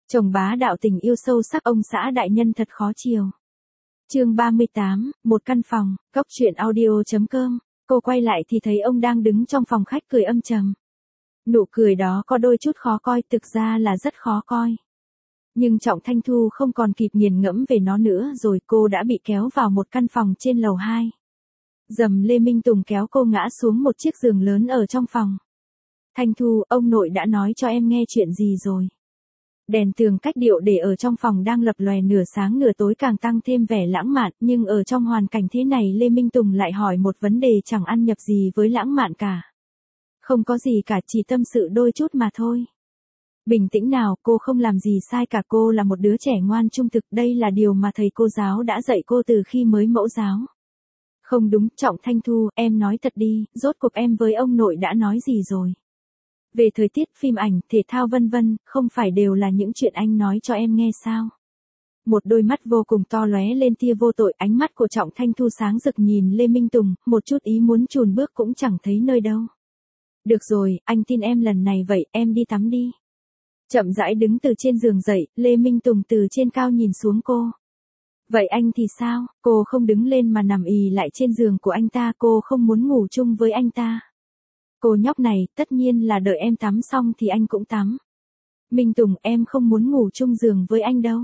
Chồng bá đạo tình yêu sâu sắc ông xã đại nhân thật khó chiều. Chương 38, một căn phòng, góc truyện audio.com. Cô quay lại thì thấy ông đang đứng trong phòng khách cười âm trầm. Nụ cười đó có đôi chút khó coi, thực ra là rất khó coi. Nhưng Trọng Thanh Thu không còn kịp nghiền ngẫm về nó nữa rồi, cô đã bị kéo vào một căn phòng trên lầu 2. Dầm Lê Minh Tùng kéo cô ngã xuống một chiếc giường lớn ở trong phòng. Thanh Thu, ông nội đã nói cho em nghe chuyện gì rồi? Đèn tường cách điệu để ở trong phòng đang lập lòe nửa sáng nửa tối càng tăng thêm vẻ lãng mạn, nhưng ở trong hoàn cảnh thế này Lê Minh Tùng lại hỏi một vấn đề chẳng ăn nhập gì với lãng mạn cả. Không có gì cả, chỉ tâm sự đôi chút mà thôi. Bình tĩnh nào, cô không làm gì sai cả, cô là một đứa trẻ ngoan trung thực, đây là điều mà thầy cô giáo đã dạy cô từ khi mới mẫu giáo. Không đúng, Trọng Thanh Thu, em nói thật đi, rốt cuộc em với ông nội đã nói gì rồi? Về thời tiết, phim ảnh, thể thao vân vân, không phải đều là những chuyện anh nói cho em nghe sao? Một đôi mắt vô cùng to lóe lên tia vô tội, ánh mắt của Trọng Thanh Thu sáng rực nhìn Lê Minh Tùng, một chút ý muốn chùn bước cũng chẳng thấy nơi đâu. Được rồi, anh tin em lần này vậy, em đi tắm đi. Chậm rãi đứng từ trên giường dậy, Lê Minh Tùng từ trên cao nhìn xuống cô. Vậy anh thì sao? Cô không đứng lên mà nằm ì lại trên giường của anh ta, cô không muốn ngủ chung với anh ta. Cô nhóc này, tất nhiên là đợi em tắm xong thì anh cũng tắm. Minh Tùng, em không muốn ngủ chung giường với anh đâu.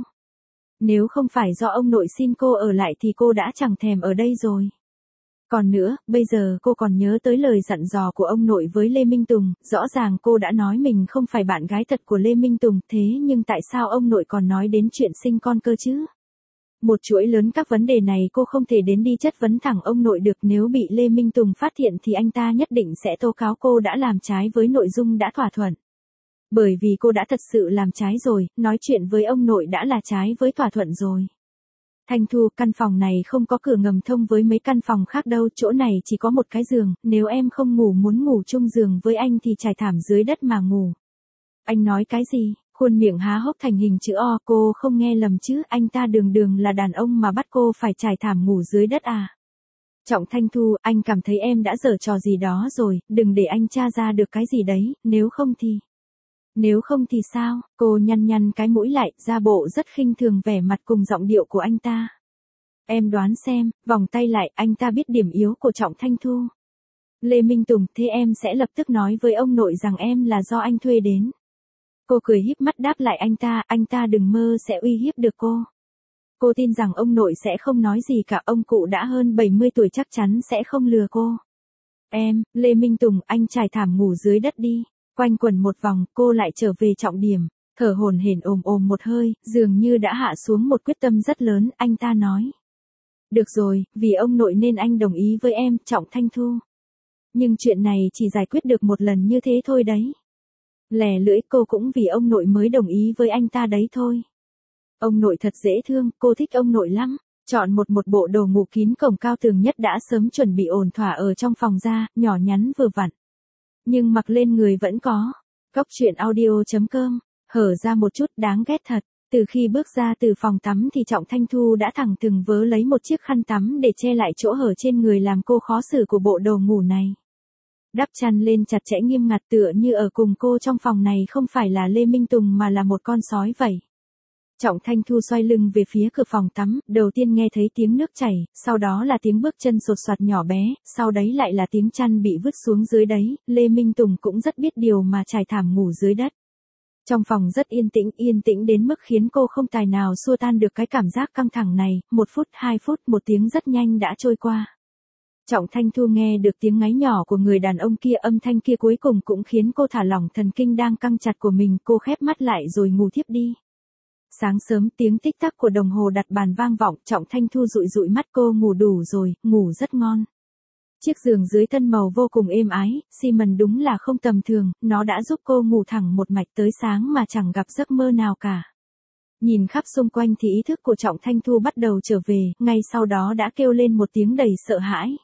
Nếu không phải do ông nội xin cô ở lại thì cô đã chẳng thèm ở đây rồi. Còn nữa, bây giờ cô còn nhớ tới lời dặn dò của ông nội với Lê Minh Tùng, rõ ràng cô đã nói mình không phải bạn gái thật của Lê Minh Tùng, thế nhưng tại sao ông nội còn nói đến chuyện sinh con cơ chứ? Một chuỗi lớn các vấn đề này cô không thể đến đi chất vấn thẳng ông nội được, nếu bị Lê Minh Tùng phát hiện thì anh ta nhất định sẽ tố cáo cô đã làm trái với nội dung đã thỏa thuận. Bởi vì cô đã thật sự làm trái rồi, nói chuyện với ông nội đã là trái với thỏa thuận rồi. Thanh Thu, căn phòng này không có cửa ngầm thông với mấy căn phòng khác đâu, chỗ này chỉ có một cái giường, nếu em không ngủ muốn ngủ chung giường với anh thì trải thảm dưới đất mà ngủ. Anh nói cái gì? Khuôn miệng há hốc thành hình chữ O, cô không nghe lầm chứ, anh ta đường đường là đàn ông mà bắt cô phải trải thảm ngủ dưới đất à? Trọng Thanh Thu, anh cảm thấy em đã giở trò gì đó rồi, đừng để anh tra ra được cái gì đấy, nếu không thì sao? Cô nhăn nhăn cái mũi lại, ra bộ rất khinh thường vẻ mặt cùng giọng điệu của anh ta. Em đoán xem, vòng tay lại, anh ta biết điểm yếu của Trọng Thanh Thu. Lê Minh Tùng, thế em sẽ lập tức nói với ông nội rằng em là do anh thuê đến. Cô cười híp mắt đáp lại anh ta đừng mơ sẽ uy hiếp được cô. Cô tin rằng ông nội sẽ không nói gì cả, ông cụ đã hơn 70 tuổi chắc chắn sẽ không lừa cô. Lê Minh Tùng, anh trải thảm ngủ dưới đất đi. Quanh quẩn một vòng, cô lại trở về trọng điểm, thở hổn hển ồm một hơi, dường như đã hạ xuống một quyết tâm rất lớn, anh ta nói. Được rồi, vì ông nội nên anh đồng ý với em, Trọng Thanh Thu. Nhưng chuyện này chỉ giải quyết được một lần như thế thôi đấy. Lè lưỡi, cô cũng vì ông nội mới đồng ý với anh ta đấy thôi. Ông nội thật dễ thương, cô thích ông nội lắm. Chọn một bộ đồ ngủ kín cổng cao tường nhất đã sớm chuẩn bị ổn thỏa ở trong phòng ra, nhỏ nhắn vừa vặn. Nhưng mặc lên người vẫn có. Góc truyện audio.com, hở ra một chút đáng ghét thật. Từ khi bước ra từ phòng tắm thì Trọng Thanh Thu đã thẳng thừng vớ lấy một chiếc khăn tắm để che lại chỗ hở trên người làm cô khó xử của bộ đồ ngủ này. Đắp chăn lên chặt chẽ nghiêm ngặt tựa như ở cùng cô trong phòng này không phải là Lê Minh Tùng mà là một con sói vậy. Trọng Thanh Thu xoay lưng về phía cửa phòng tắm, đầu tiên nghe thấy tiếng nước chảy, sau đó là tiếng bước chân sột soạt nhỏ bé, sau đấy lại là tiếng chăn bị vứt xuống dưới đấy, Lê Minh Tùng cũng rất biết điều mà trải thảm ngủ dưới đất. Trong phòng rất yên tĩnh đến mức khiến cô không tài nào xua tan được cái cảm giác căng thẳng này, 1 phút, 2 phút, một tiếng rất nhanh đã trôi qua. Trọng Thanh Thu nghe được tiếng ngáy nhỏ của người đàn ông kia, âm thanh kia cuối cùng cũng khiến cô thả lỏng thần kinh đang căng chặt của mình, cô khép mắt lại rồi ngủ thiếp đi. Sáng sớm tiếng tích tắc của đồng hồ đặt bàn vang vọng, Trọng Thanh Thu dụi mắt, cô ngủ đủ rồi, ngủ rất ngon. Chiếc giường dưới thân màu vô cùng êm ái, xi mần đúng là không tầm thường, nó đã giúp cô ngủ thẳng một mạch tới sáng mà chẳng gặp giấc mơ nào cả. Nhìn khắp xung quanh thì ý thức của Trọng Thanh Thu bắt đầu trở về, ngay sau đó đã kêu lên một tiếng đầy sợ hãi.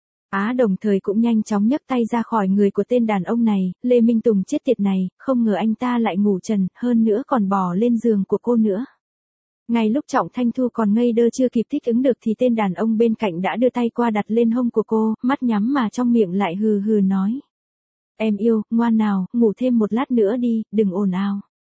Đồng thời cũng nhanh chóng nhấc tay ra khỏi người của tên đàn ông này, Lê Minh Tùng chết tiệt này, không ngờ anh ta lại ngủ trần, hơn nữa còn bò lên giường của cô nữa. Ngay lúc Trọng Thanh Thu còn ngây đơ chưa kịp thích ứng được thì tên đàn ông bên cạnh đã đưa tay qua đặt lên hông của cô, mắt nhắm mà trong miệng lại hừ hừ nói. Em yêu, ngoan nào, ngủ thêm một lát nữa đi, đừng ồn ào.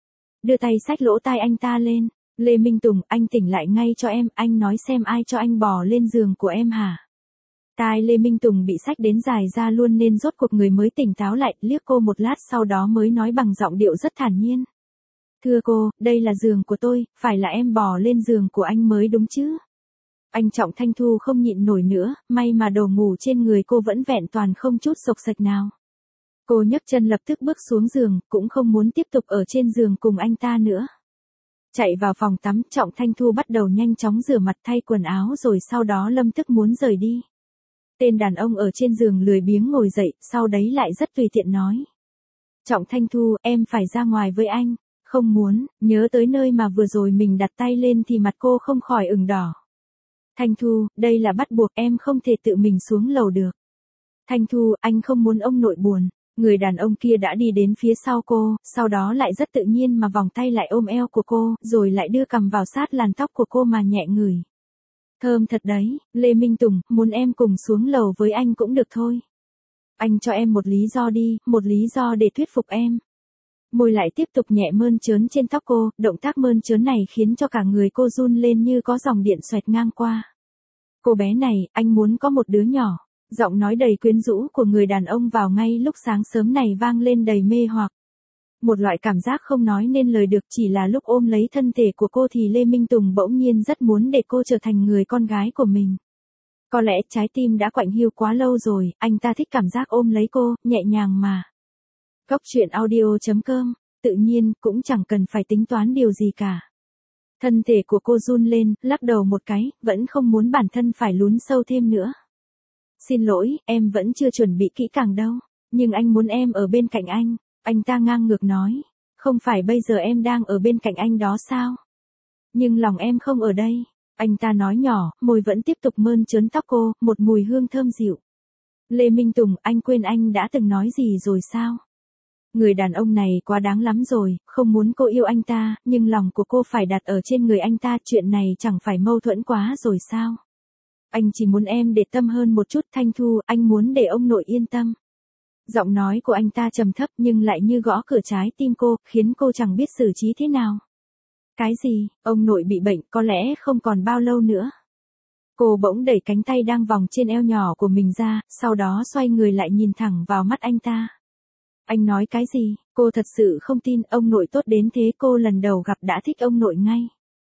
đưa tay xách lỗ tai anh ta lên. Lê Minh Tùng, anh tỉnh lại ngay cho em, anh nói xem ai cho anh bò lên giường của em hả? Tai Lê Minh Tùng bị xách đến dài ra luôn nên rốt cuộc người mới tỉnh táo lại, liếc cô một lát sau đó mới nói bằng giọng điệu rất thản nhiên. Thưa cô, đây là giường của tôi, phải là em bò lên giường của anh mới đúng chứ? Anh Trọng Thanh Thu không nhịn nổi nữa, may mà đồ ngủ trên người cô vẫn vẹn toàn không chút xộc xệch nào. Cô nhấc chân lập tức bước xuống giường, cũng không muốn tiếp tục ở trên giường cùng anh ta nữa. Chạy vào phòng tắm, Trọng Thanh Thu bắt đầu nhanh chóng rửa mặt thay quần áo rồi sau đó lâm tức muốn rời đi. Tên đàn ông ở trên giường lười biếng ngồi dậy, sau đấy lại rất tùy tiện nói. Trọng Thanh Thu, em phải ra ngoài với anh. Không muốn, nhớ tới nơi mà vừa rồi mình đặt tay lên thì mặt cô không khỏi ửng đỏ. Thanh Thu, đây là bắt buộc, em không thể tự mình xuống lầu được. Thanh Thu, anh không muốn ông nội buồn. Người đàn ông kia đã đi đến phía sau cô, sau đó lại rất tự nhiên mà vòng tay lại ôm eo của cô, rồi lại đưa cằm vào sát làn tóc của cô mà nhẹ ngửi. Thơm thật đấy, Lê Minh Tùng, muốn em cùng xuống lầu với anh cũng được thôi. Anh cho em một lý do đi, một lý do để thuyết phục em. Môi lại tiếp tục nhẹ mơn trớn trên tóc cô, động tác mơn trớn này khiến cho cả người cô run lên như có dòng điện xoẹt ngang qua. Cô bé này, anh muốn có một đứa nhỏ. Giọng nói đầy quyến rũ của người đàn ông vào ngay lúc sáng sớm này vang lên đầy mê hoặc. Một loại cảm giác không nói nên lời được, chỉ là lúc ôm lấy thân thể của cô thì Lê Minh Tùng bỗng nhiên rất muốn để cô trở thành người con gái của mình. Có lẽ trái tim đã quạnh hiu quá lâu rồi, anh ta thích cảm giác ôm lấy cô, nhẹ nhàng mà. Cốc truyện audio.com, tự nhiên, cũng chẳng cần phải tính toán điều gì cả. Thân thể của cô run lên, lắc đầu một cái, vẫn không muốn bản thân phải lún sâu thêm nữa. Xin lỗi, em vẫn chưa chuẩn bị kỹ càng đâu, nhưng anh muốn em ở bên cạnh anh ta ngang ngược nói. Không phải bây giờ em đang ở bên cạnh anh đó sao? Nhưng lòng em không ở đây. Anh ta nói nhỏ, môi vẫn tiếp tục mơn trớn tóc cô, một mùi hương thơm dịu. Lê Minh Tùng, anh quên anh đã từng nói gì rồi sao? Người đàn ông này quá đáng lắm rồi, không muốn cô yêu anh ta, nhưng lòng của cô phải đặt ở trên người anh ta, chuyện này chẳng phải mâu thuẫn quá rồi sao? Anh chỉ muốn em để tâm hơn một chút, Thanh Thu, anh muốn để ông nội yên tâm. Giọng nói của anh ta trầm thấp nhưng lại như gõ cửa trái tim cô, khiến cô chẳng biết xử trí thế nào. Cái gì, ông nội bị bệnh, có lẽ không còn bao lâu nữa. Cô bỗng đẩy cánh tay đang vòng trên eo nhỏ của mình ra, sau đó xoay người lại nhìn thẳng vào mắt anh ta. Anh nói cái gì, cô thật sự không tin ông nội tốt đến thế, cô lần đầu gặp đã thích ông nội ngay.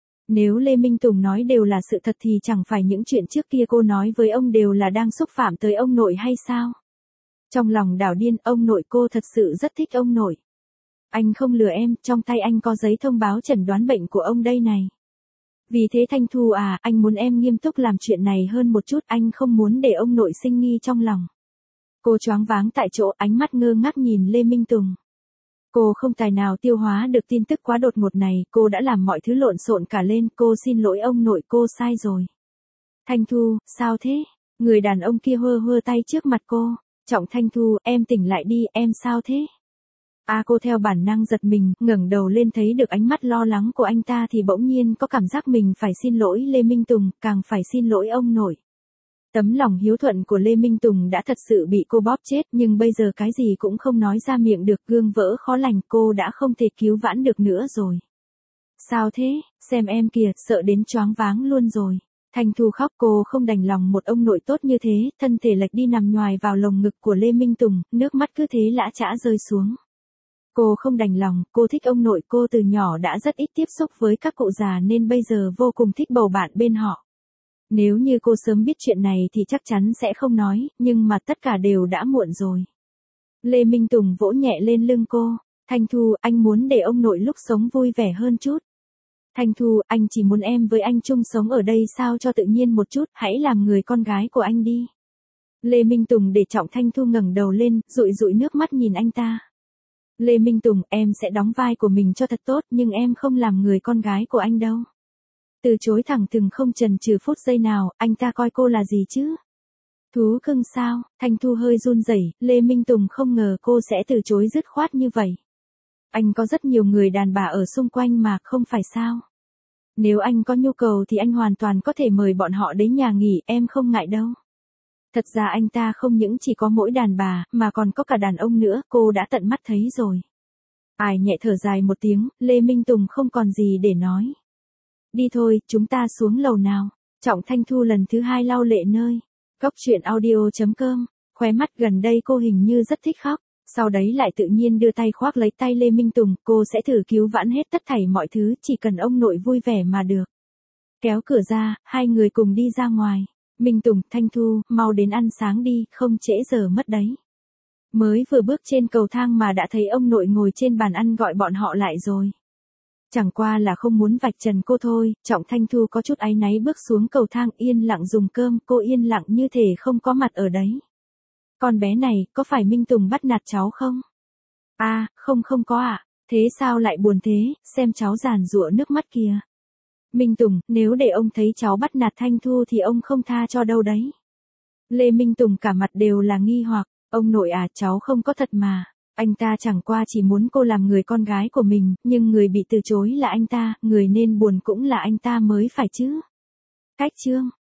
Nếu Lê Minh Tùng nói đều là sự thật thì chẳng phải những chuyện trước kia cô nói với ông đều là đang xúc phạm tới ông nội hay sao? Trong lòng đảo điên, ông nội, cô thật sự rất thích ông nội. Anh không lừa em, trong tay anh có giấy thông báo chẩn đoán bệnh của ông đây này. Vì thế Thanh Thu à, anh muốn em nghiêm túc làm chuyện này hơn một chút, anh không muốn để ông nội sinh nghi trong lòng. Cô choáng váng tại chỗ, ánh mắt ngơ ngác nhìn Lê Minh Tùng. Cô không tài nào tiêu hóa được tin tức quá đột ngột này, cô đã làm mọi thứ lộn xộn cả lên, cô xin lỗi ông nội, cô sai rồi. Thanh Thu, sao thế? Người đàn ông kia hơ hơ tay trước mặt cô. Trọng Thanh Thu, em tỉnh lại đi, em sao thế? Cô theo bản năng giật mình, ngẩng đầu lên thấy được ánh mắt lo lắng của anh ta thì bỗng nhiên có cảm giác mình phải xin lỗi Lê Minh Tùng, càng phải xin lỗi ông nội. Tấm lòng hiếu thuận của Lê Minh Tùng đã thật sự bị cô bóp chết, nhưng bây giờ cái gì cũng không nói ra miệng được, gương vỡ khó lành, cô đã không thể cứu vãn được nữa rồi. Sao thế, xem em kìa, sợ đến choáng váng luôn rồi. Thanh Thu khóc, cô không đành lòng một ông nội tốt như thế, thân thể lệch đi nằm nhoài vào lồng ngực của Lê Minh Tùng, nước mắt cứ thế lã chã rơi xuống. Cô không đành lòng, cô thích ông nội, cô từ nhỏ đã rất ít tiếp xúc với các cụ già nên bây giờ vô cùng thích bầu bạn bên họ. Nếu như cô sớm biết chuyện này thì chắc chắn sẽ không nói, nhưng mà tất cả đều đã muộn rồi. Lê Minh Tùng vỗ nhẹ lên lưng cô. Thanh Thu, anh muốn để ông nội lúc sống vui vẻ hơn chút. Thanh Thu, anh chỉ muốn em với anh chung sống ở đây sao cho tự nhiên một chút, hãy làm người con gái của anh đi. Lê Minh Tùng để Trọng Thanh Thu ngẩng đầu lên, dụi dụi nước mắt nhìn anh ta. Lê Minh Tùng, em sẽ đóng vai của mình cho thật tốt, nhưng em không làm người con gái của anh đâu. Từ chối thẳng thừng không chần chừ phút giây nào, anh ta coi cô là gì chứ? Thú cưng sao? Thanh Thu hơi run rẩy, Lê Minh Tùng không ngờ cô sẽ từ chối dứt khoát như vậy. Anh có rất nhiều người đàn bà ở xung quanh mà, không phải sao? Nếu anh có nhu cầu thì anh hoàn toàn có thể mời bọn họ đến nhà nghỉ, em không ngại đâu. Thật ra anh ta không những chỉ có mỗi đàn bà, mà còn có cả đàn ông nữa, cô đã tận mắt thấy rồi. Ai nhẹ thở dài một tiếng, Lê Minh Tùng không còn gì để nói. Đi thôi, chúng ta xuống lầu nào. Trọng Thanh Thu lần thứ 2 lau lệ nơi. Góc truyện audio.com, khóe mắt gần đây cô hình như rất thích khóc, sau đấy lại tự nhiên đưa tay khoác lấy tay Lê Minh Tùng, cô sẽ thử cứu vãn hết tất thảy mọi thứ, chỉ cần ông nội vui vẻ mà được. Kéo cửa ra, hai người cùng đi ra ngoài. Minh Tùng, Thanh Thu, mau đến ăn sáng đi, không trễ giờ mất đấy. Mới vừa bước trên cầu thang mà đã thấy ông nội ngồi trên bàn ăn gọi bọn họ lại rồi. Chẳng qua là không muốn vạch trần cô thôi, Trọng Thanh Thu có chút áy náy bước xuống cầu thang yên lặng dùng cơm, cô yên lặng như thể không có mặt ở đấy. Con bé này, có phải Minh Tùng bắt nạt cháu không? À, không có ạ. Thế sao lại buồn thế, xem cháu giàn giụa nước mắt kìa. Minh Tùng, nếu để ông thấy cháu bắt nạt Thanh Thu thì ông không tha cho đâu đấy. Lê Minh Tùng cả mặt đều là nghi hoặc, ông nội à, cháu không có thật mà. Anh ta chẳng qua chỉ muốn cô làm người con gái của mình, nhưng người bị từ chối là anh ta, người nên buồn cũng là anh ta mới phải chứ. Cách chương